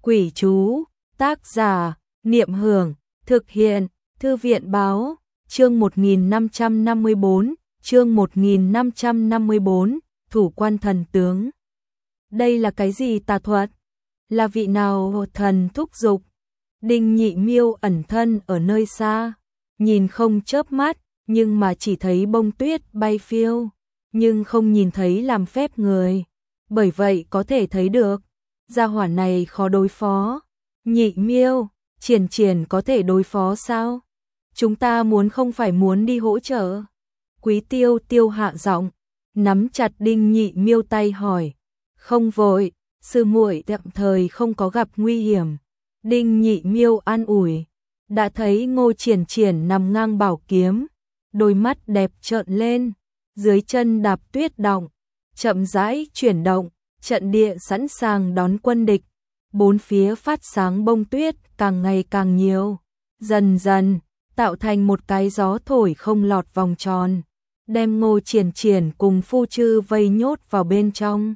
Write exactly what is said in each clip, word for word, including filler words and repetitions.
Quỷ chú, tác giả, Niệm Hưởng, thực hiện, Thư viện báo, chương một nghìn năm trăm năm mươi bốn, chương một nghìn năm trăm năm mươi bốn, thủ quan thần tướng. Đây là cái gì tà thuật? Là vị nào thần thúc giục? Đinh Nhị Miêu ẩn thân ở nơi xa, nhìn không chớp mắt, nhưng mà chỉ thấy bông tuyết bay phiêu, nhưng không nhìn thấy làm phép người. Bởi vậy có thể thấy được, gia hỏa này khó đối phó. Nhị Miêu, Triển Triển có thể đối phó sao? Chúng ta muốn không phải muốn đi hỗ trợ. Quý Tiêu Tiêu hạ giọng, nắm chặt Đinh Nhị Miêu tay hỏi. Không vội, sư muội tạm thời không có gặp nguy hiểm. Đinh Nhị Miêu an ủi. Đã thấy Ngô Triển Triển nằm ngang bảo kiếm, đôi mắt đẹp trợn lên, dưới chân đạp tuyết động, chậm rãi chuyển động, trận địa sẵn sàng đón quân địch. Bốn phía phát sáng bông tuyết càng ngày càng nhiều, dần dần tạo thành một cái gió thổi không lọt vòng tròn, đem Ngô Triển Triển cùng Phu Chư vây nhốt vào bên trong.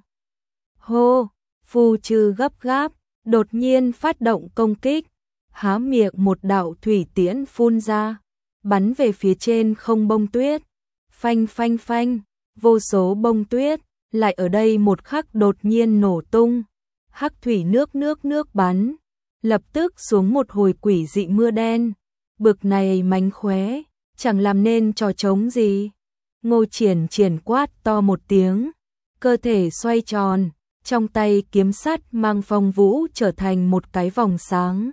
Hô, Phu Chư gấp gáp, đột nhiên phát động công kích, há miệng một đạo thủy tiễn phun ra, bắn về phía trên không bông tuyết. Phanh phanh phanh, vô số bông tuyết lại ở đây một khắc đột nhiên nổ tung. Hắc thủy nước nước nước bắn, lập tức xuống một hồi quỷ dị mưa đen. Bực này mánh khóe, chẳng làm nên trò trống gì. Ngô Triển Triển quát to một tiếng, cơ thể xoay tròn, trong tay kiếm sắt mang phong vũ trở thành một cái vòng sáng,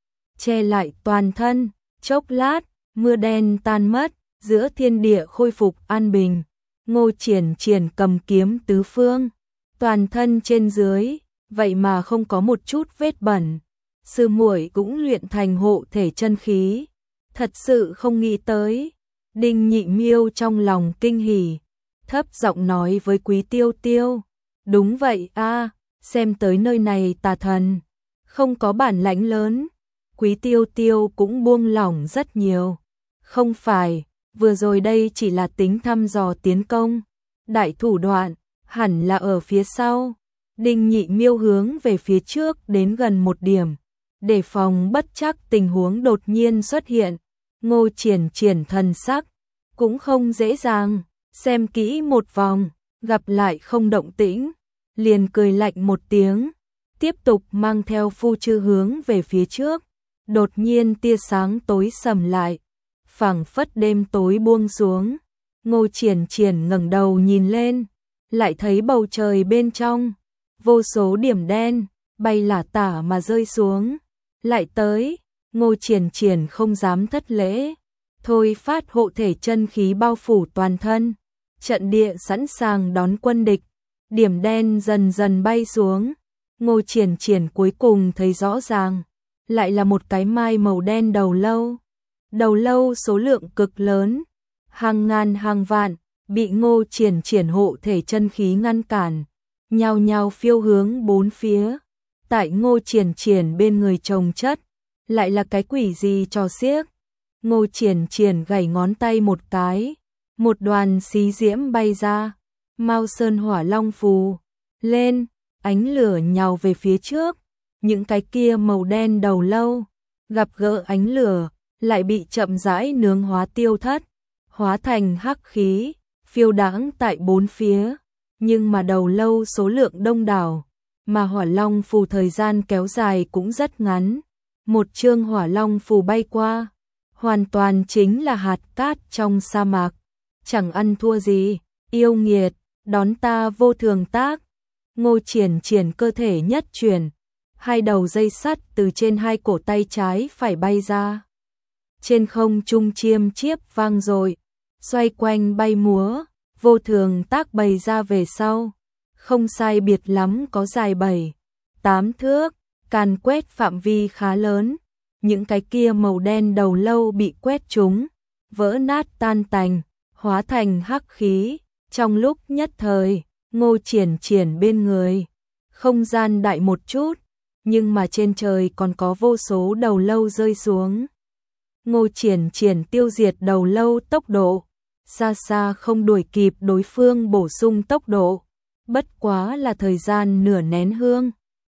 che lại toàn thân. Chốc lát, mưa đen tan mất, giữa thiên địa khôi phục an bình. Ngô Triển Triển cầm kiếm tứ phương, toàn thân trên dưới, vậy mà không có một chút vết bẩn. Sư muội cũng luyện thành hộ thể chân khí, thật sự không nghĩ tới. Đinh Nhị Miêu trong lòng kinh hỉ, thấp giọng nói với Quý Tiêu Tiêu. Đúng vậy a, xem tới nơi này tà thần không có bản lãnh lớn. Quý Tiêu Tiêu cũng buông lỏng rất nhiều. Không phải, vừa rồi đây chỉ là tính thăm dò tiến công, đại thủ đoạn hẳn là ở phía sau. Đinh Nhị Miêu hướng về phía trước đến gần một điểm, để phòng bất chắc tình huống đột nhiên xuất hiện. Ngô Triển Triển thần sắc cũng không dễ dàng, xem kỹ một vòng, gặp lại không động tĩnh, liền cười lạnh một tiếng, tiếp tục mang theo Phu Chư hướng về phía trước. Đột nhiên tia sáng tối sầm lại, phảng phất đêm tối buông xuống. Ngô Triển Triển ngẩng đầu nhìn lên, lại thấy bầu trời bên trong vô số điểm đen bay lả tả mà rơi xuống. Lại tới, Ngô Triển Triển không dám thất lễ, thôi phát hộ thể chân khí bao phủ toàn thân, trận địa sẵn sàng đón quân địch. Điểm đen dần dần bay xuống, Ngô Triển Triển cuối cùng thấy rõ ràng, lại là một cái mai màu đen đầu lâu. Đầu lâu số lượng cực lớn, hàng ngàn hàng vạn, bị Ngô Triển Triển hộ thể chân khí ngăn cản, nhao nhao phiêu hướng bốn phía. Tại Ngô Triển Triển bên người chồng chất, lại là cái quỷ gì trò xiếc. Ngô Triển Triển gảy ngón tay một cái, một đoàn xí diễm bay ra, Mao Sơn Hỏa Long phù lên, ánh lửa nhào về phía trước. Những cái kia màu đen đầu lâu gặp gỡ ánh lửa, lại bị chậm rãi nướng hóa tiêu thất, hóa thành hắc khí, phiêu đãng tại bốn phía. Nhưng mà đầu lâu số lượng đông đảo, mà Hỏa Long phù thời gian kéo dài cũng rất ngắn. Một chương Hỏa Long phù bay qua, hoàn toàn chính là hạt cát trong sa mạc, chẳng ăn thua gì. Yêu nghiệt, đón ta vô thường tác. Ngô Triển Triển cơ thể nhất chuyển, hai đầu dây sắt từ trên hai cổ tay trái phải bay ra. Trên không trung chiêm chiếp vang dội, xoay quanh bay múa, vô thường tác bày ra về sau. Không sai biệt lắm có dài bảy, tám thước, càn quét phạm vi khá lớn. Những cái kia màu đen đầu lâu bị quét trúng, vỡ nát tan tành, hóa thành hắc khí. Trong lúc nhất thời, Ngô Triển Triển bên người không gian đại một chút, nhưng mà trên trời còn có vô số đầu lâu rơi xuống. Ngô Triển Triển tiêu diệt đầu lâu tốc độ xa xa không đuổi kịp đối phương bổ sung tốc độ, bất quá là thời gian nửa nén hương.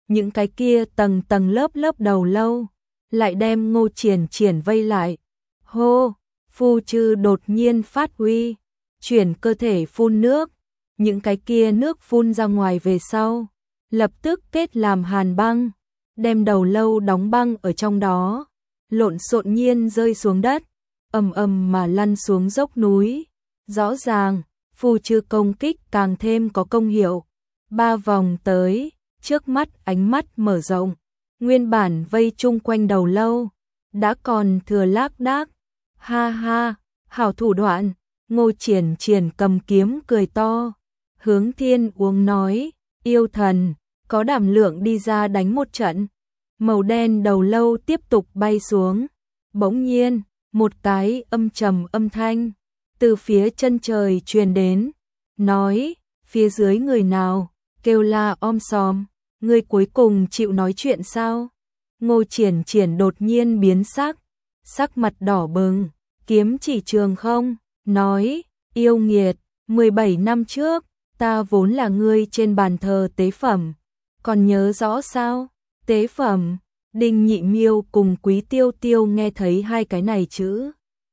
những cái kia tầng tầng lớp lớp đầu lâu, lại đem Ngô Triển Triển vây lại. Hô, phu chư đột nhiên phát uy, chuyển cơ thể phun nước, những cái kia nước phun ra ngoài về sau, lập tức kết làm hàn băng, đem đầu lâu đóng băng ở trong đó, lộn xộn nhiên rơi xuống đất, ầm ầm mà lăn xuống dốc núi. Rõ ràng, phu chư công kích càng thêm có công hiệu. Ba vòng tới, trước mắt ánh mắt mở rộng, nguyên bản vây chung quanh đầu lâu, đã còn thừa lác đác. Ha ha, hảo thủ đoạn, Ngô Triển Triển cầm kiếm cười to, hướng Thiên Uống nói, yêu thần, có đảm lượng đi ra đánh một trận. Màu đen đầu lâu tiếp tục bay xuống, bỗng nhiên, một cái âm trầm âm thanh từ phía chân trời truyền đến, nói, phía dưới người nào, kêu la om sòm, người cuối cùng chịu nói chuyện sao? Ngô Triển Triển đột nhiên biến sắc, sắc mặt đỏ bừng, kiếm chỉ trường không, nói, yêu nghiệt, mười bảy năm trước, ta vốn là ngươi trên bàn thờ tế phẩm, còn nhớ rõ sao? Tế phẩm, Đinh Nhị Miêu cùng Quý Tiêu Tiêu nghe thấy hai cái này chữ,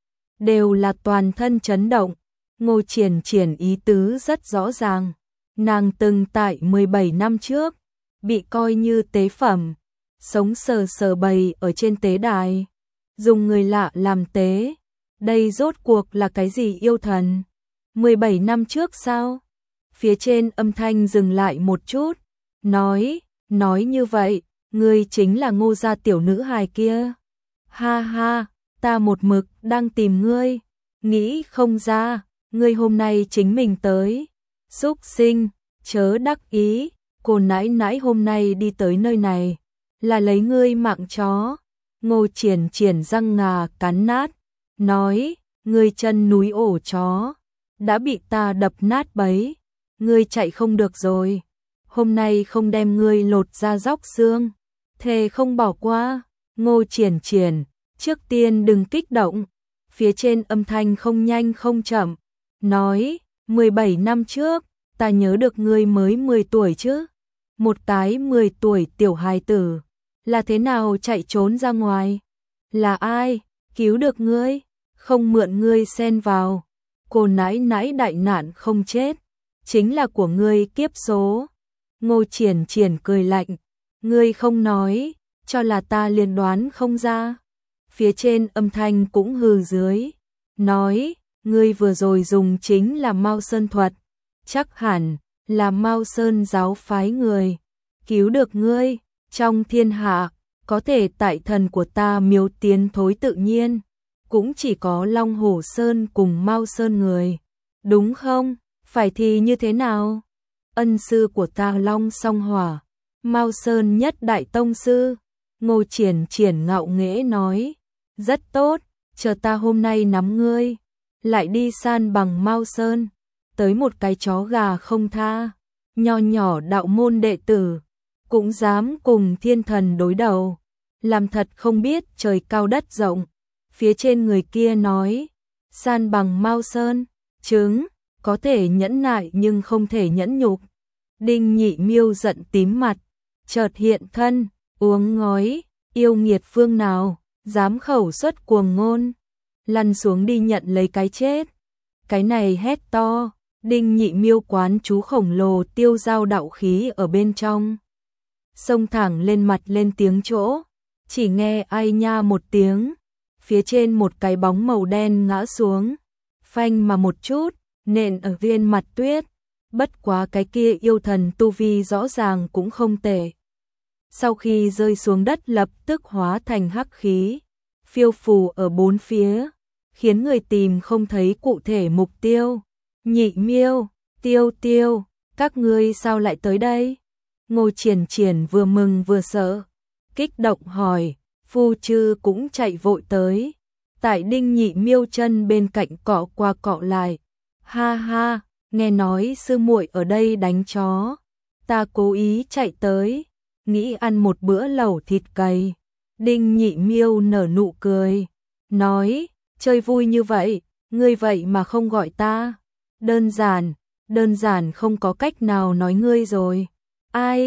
đều là toàn thân chấn động. Ngô Triển Triển ý tứ rất rõ ràng, nàng từng tại mười bảy năm trước, bị coi như tế phẩm, sống sờ sờ bày ở trên tế đài, dùng người lạ làm tế. Đây rốt cuộc là cái gì yêu thần? mười bảy năm trước sao? Phía trên âm thanh dừng lại một chút, nói, nói như vậy, ngươi chính là Ngô gia tiểu nữ hài kia. Ha ha, ta một mực đang tìm ngươi, nghĩ không ra, ngươi hôm nay chính mình tới. Xúc sinh, chớ đắc ý, cô nãi nãi hôm nay đi tới nơi này, là lấy ngươi mạng chó. Ngô Triển Triển răng ngà cắn nát, nói, ngươi chân núi ổ chó, đã bị ta đập nát bấy, ngươi chạy không được rồi, hôm nay không đem ngươi lột ra róc xương, thề không bỏ qua. Ngô Triển Triển, trước tiên đừng kích động, phía trên âm thanh không nhanh không chậm, nói, mười bảy năm trước, ta nhớ được ngươi mới mười tuổi chứ, một cái mười tuổi tiểu hài tử, là thế nào chạy trốn ra ngoài? Là ai cứu được ngươi? Không mượn ngươi xen vào, cô nãi nãi đại nạn không chết, chính là của ngươi kiếp số. Ngô Triển Triển cười lạnh, ngươi không nói, cho là ta liền đoán không ra. Phía trên âm thanh cũng hừ dưới, nói, ngươi vừa rồi dùng chính là Mao Sơn thuật, chắc hẳn là Mao Sơn giáo phái người cứu được ngươi. Trong thiên hạ, có thể tại thần của ta miếu tiến thối tự nhiên, cũng chỉ có Long Hổ Sơn cùng Mao Sơn người, đúng không? Phải thì như thế nào? Ân sư của ta Long Song Hỏa, Mao Sơn nhất đại tông sư. Ngô Triển Triển ngạo nghễ nói, rất tốt, chờ ta hôm nay nắm ngươi, lại đi san bằng Mao Sơn, tới một cái chó gà không tha, nho nhỏ đạo môn đệ tử, cũng dám cùng thiên thần đối đầu, làm thật không biết trời cao đất rộng. Phía trên người kia nói, san bằng Mao Sơn, chứng, có thể nhẫn nại nhưng không thể nhẫn nhục. Đinh Nhị Miêu giận tím mặt, chợt hiện thân, uống ngói, yêu nghiệt phương nào, dám khẩu xuất cuồng ngôn, lăn xuống đi nhận lấy cái chết. Cái này hét to, Đinh Nhị Miêu quán chú khổng lồ tiêu giao đạo khí ở bên trong, xông thẳng lên mặt lên tiếng chỗ, chỉ nghe ai nha một tiếng, phía trên một cái bóng màu đen ngã xuống, phanh mà một chút, nện ở viên mặt tuyết. Bất quá cái kia yêu thần tu vi rõ ràng cũng không tệ. Sau khi rơi xuống đất lập tức hóa thành hắc khí, phiêu phù ở bốn phía, khiến người tìm không thấy cụ thể mục tiêu. Nhị Miêu, Tiêu Tiêu, các ngươi sao lại tới đây? Ngô Triển Triển vừa mừng vừa sợ, kích động hỏi, phu chư cũng chạy vội tới, tại Đinh Nhị Miêu chân bên cạnh cọ qua cọ lại. Ha ha, nghe nói sư muội ở đây đánh chó, ta cố ý chạy tới, nghĩ ăn một bữa lẩu thịt cầy. Đinh Nhị Miêu nở nụ cười, nói, chơi vui như vậy, ngươi vậy mà không gọi ta. Đơn giản, đơn giản không có cách nào nói ngươi rồi. Ai?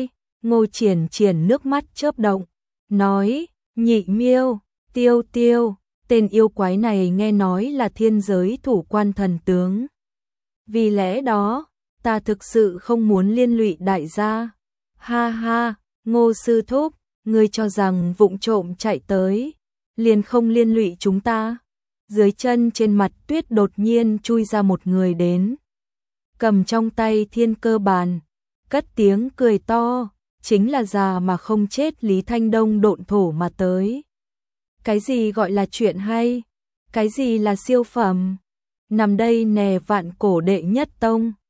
Ngô Triển Triển nước mắt chớp động, nói, Nhị Miêu, Tiêu Tiêu, tên yêu quái này nghe nói là thiên giới thủ quan thần tướng. Vì lẽ đó, ta thực sự không muốn liên lụy đại gia. Ha ha, Ngô sư thúc, ngươi cho rằng vụng trộm chạy tới, liền không liên lụy chúng ta. Dưới chân trên mặt tuyết đột nhiên chui ra một người đến. Cầm trong tay thiên cơ bàn, cất tiếng cười to, chính là già mà không chết Lý Thanh Đông độn thổ mà tới. Cái gì gọi là chuyện hay? Cái gì là siêu phẩm? Nằm đây nè vạn cổ đệ nhất tông.